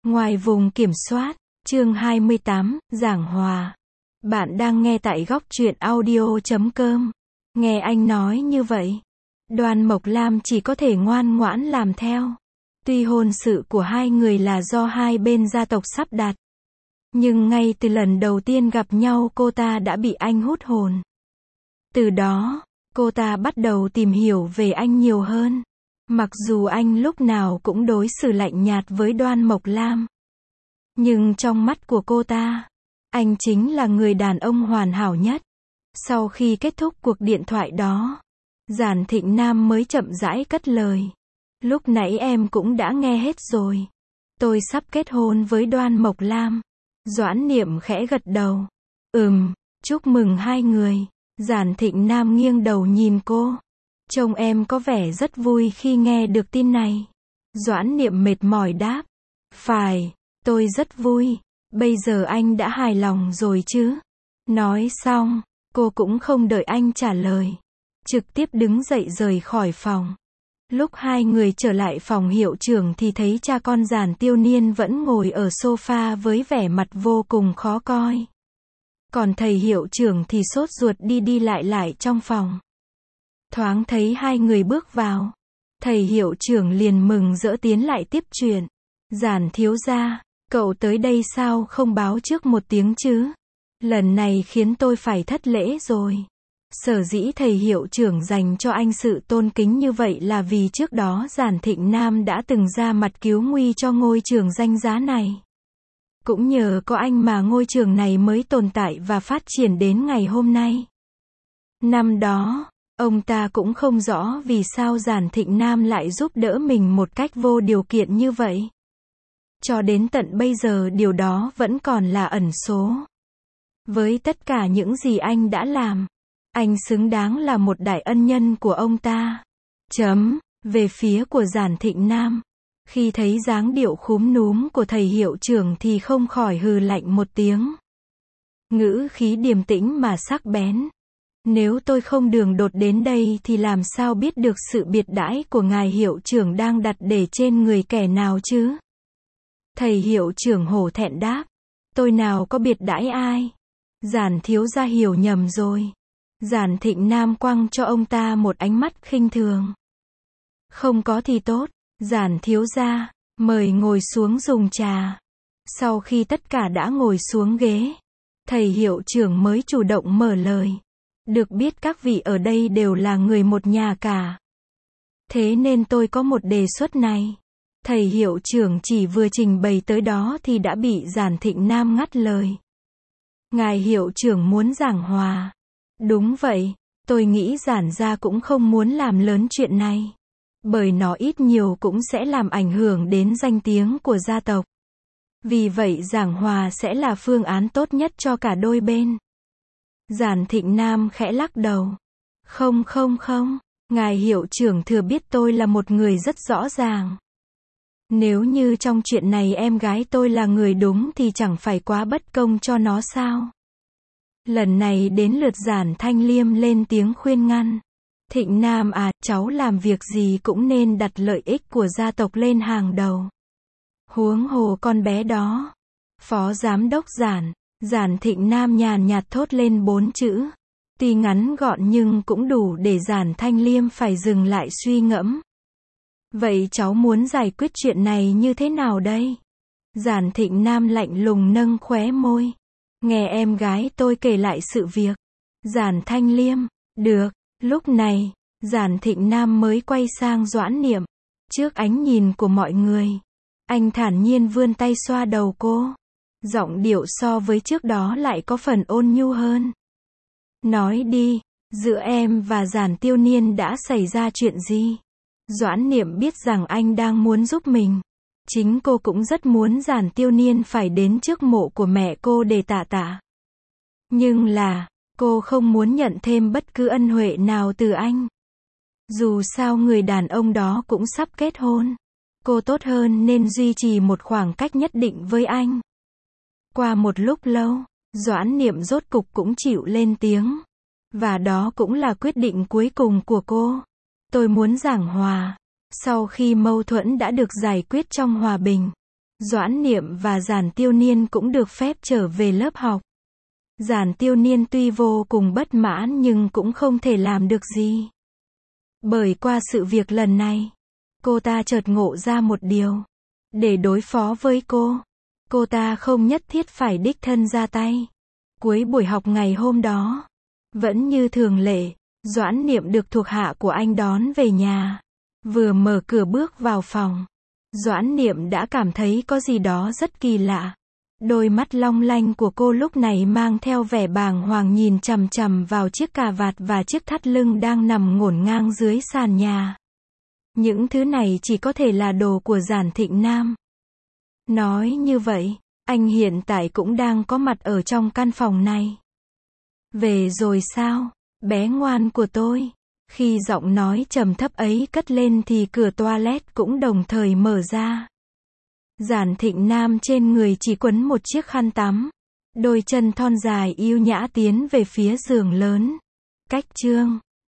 Ngoài vùng kiểm soát, chương 28, giảng hòa. Bạn đang nghe tại góc truyện audio.com. Nghe anh nói như vậy, Đoan Mộc Lam chỉ có thể ngoan ngoãn làm theo. Tuy hôn sự của hai người là do hai bên gia tộc sắp đặt, nhưng ngay từ lần đầu tiên gặp nhau cô ta đã bị anh hút hồn. Từ đó, cô ta bắt đầu tìm hiểu về anh nhiều hơn. Mặc dù anh lúc nào cũng đối xử lạnh nhạt với Đoan Mộc Lam, nhưng trong mắt của cô ta, anh chính là người đàn ông hoàn hảo nhất. Sau khi kết thúc cuộc điện thoại đó, Giản Thịnh Nam mới chậm rãi cất lời. Lúc nãy em cũng đã nghe hết rồi. Tôi sắp kết hôn với Đoan Mộc Lam. Doãn Niệm khẽ gật đầu. Chúc mừng hai người. Giản Thịnh Nam nghiêng đầu nhìn cô. Trông em có vẻ rất vui khi nghe được tin này. Doãn Niệm mệt mỏi đáp. Phải, tôi rất vui. Bây giờ anh đã hài lòng rồi chứ? Nói xong, cô cũng không đợi anh trả lời, trực tiếp đứng dậy rời khỏi phòng. Lúc hai người trở lại phòng hiệu trưởng thì thấy cha con Giản Tiêu Niên vẫn ngồi ở sofa với vẻ mặt vô cùng khó coi. Còn thầy hiệu trưởng thì sốt ruột đi đi lại trong phòng. Thoáng thấy hai người bước vào, thầy hiệu trưởng liền mừng rỡ tiến lại tiếp chuyện. Giản thiếu gia, cậu tới đây sao không báo trước một tiếng chứ? Lần này khiến tôi phải thất lễ rồi. Sở dĩ thầy hiệu trưởng dành cho anh sự tôn kính như vậy là vì trước đó Giản Thịnh Nam đã từng ra mặt cứu nguy cho ngôi trường danh giá này. Cũng nhờ có anh mà ngôi trường này mới tồn tại và phát triển đến ngày hôm nay. Năm đó, ông ta cũng không rõ vì sao Giản Thịnh Nam lại giúp đỡ mình một cách vô điều kiện như vậy. Cho đến tận bây giờ điều đó vẫn còn là ẩn số. Với tất cả những gì anh đã làm, anh xứng đáng là một đại ân nhân của ông ta. Về phía của Giản Thịnh Nam, khi thấy dáng điệu khúm núm của thầy hiệu trưởng thì không khỏi hừ lạnh một tiếng. Ngữ khí điềm tĩnh mà sắc bén. Nếu tôi không đường đột đến đây thì làm sao biết được sự biệt đãi của ngài hiệu trưởng đang đặt để trên người kẻ nào chứ? Thầy hiệu trưởng hổ thẹn đáp. Tôi nào có biệt đãi ai? Giản thiếu gia hiểu nhầm rồi. Giản Thịnh Nam quăng cho ông ta một ánh mắt khinh thường. Không có thì tốt. Giản thiếu gia, mời ngồi xuống dùng trà. Sau khi tất cả đã ngồi xuống ghế, thầy hiệu trưởng mới chủ động mở lời. Được biết các vị ở đây đều là người một nhà cả. Thế nên tôi có một đề xuất này. Thầy hiệu trưởng chỉ vừa trình bày tới đó thì đã bị Giản Thịnh Nam ngắt lời. Ngài hiệu trưởng muốn giảng hòa. Đúng vậy, tôi nghĩ Giản gia cũng không muốn làm lớn chuyện này. Bởi nó ít nhiều cũng sẽ làm ảnh hưởng đến danh tiếng của gia tộc. Vì vậy giảng hòa sẽ là phương án tốt nhất cho cả đôi bên. Giản Thịnh Nam khẽ lắc đầu. Không, ngài hiệu trưởng thừa biết tôi là một người rất rõ ràng. Nếu như trong chuyện này em gái tôi là người đúng thì chẳng phải quá bất công cho nó sao? Lần này đến lượt Giản Thanh Liêm lên tiếng khuyên ngăn. Thịnh Nam à, cháu làm việc gì cũng nên đặt lợi ích của gia tộc lên hàng đầu. Huống hồ con bé đó. Phó giám đốc Giản. Giản Thịnh Nam nhàn nhạt thốt lên 4 chữ. Tuy ngắn gọn nhưng cũng đủ để Giản Thanh Liêm phải dừng lại suy ngẫm. Vậy cháu muốn giải quyết chuyện này như thế nào đây? Giản Thịnh Nam lạnh lùng nâng khóe môi. Nghe em gái tôi kể lại sự việc. Giản Thanh Liêm. Được. Lúc này, Giản Thịnh Nam mới quay sang Doãn Niệm. Trước ánh nhìn của mọi người, anh thản nhiên vươn tay xoa đầu cô. Giọng điệu so với trước đó lại có phần ôn nhu hơn. Nói đi, giữa em và Giản Tiêu Niên đã xảy ra chuyện gì? Doãn Niệm biết rằng anh đang muốn giúp mình. Chính cô cũng rất muốn Giản Tiêu Niên phải đến trước mộ của mẹ cô để tạ. Nhưng là, cô không muốn nhận thêm bất cứ ân huệ nào từ anh. Dù sao người đàn ông đó cũng sắp kết hôn. Cô tốt hơn nên duy trì một khoảng cách nhất định với anh. Qua một lúc lâu, Doãn Niệm rốt cục cũng chịu lên tiếng. Và đó cũng là quyết định cuối cùng của cô. Tôi muốn giảng hòa. Sau khi mâu thuẫn đã được giải quyết trong hòa bình, Doãn Niệm và Giản Tiêu Niên cũng được phép trở về lớp học. Giản Tiêu Niên tuy vô cùng bất mãn nhưng cũng không thể làm được gì. Bởi qua sự việc lần này, cô ta chợt ngộ ra một điều. Để đối phó với cô ta không nhất thiết phải đích thân ra tay. Cuối buổi học ngày hôm đó, vẫn như thường lệ, Doãn Niệm được thuộc hạ của anh đón về nhà. Vừa mở cửa bước vào phòng, Doãn Niệm đã cảm thấy có gì đó rất kỳ lạ. Đôi mắt long lanh của cô lúc này mang theo vẻ bàng hoàng nhìn chằm chằm vào chiếc cà vạt và chiếc thắt lưng đang nằm ngổn ngang dưới sàn nhà. Những thứ này chỉ có thể là đồ của Giản Thịnh Nam. Nói như vậy, anh hiện tại cũng đang có mặt ở trong căn phòng này. Về rồi sao, bé ngoan của tôi? Khi giọng nói trầm thấp ấy cất lên thì cửa toilet cũng đồng thời mở ra. Giản Thịnh Nam trên người chỉ quấn một chiếc khăn tắm. Đôi chân thon dài yêu nhã tiến về phía giường lớn. Cách chương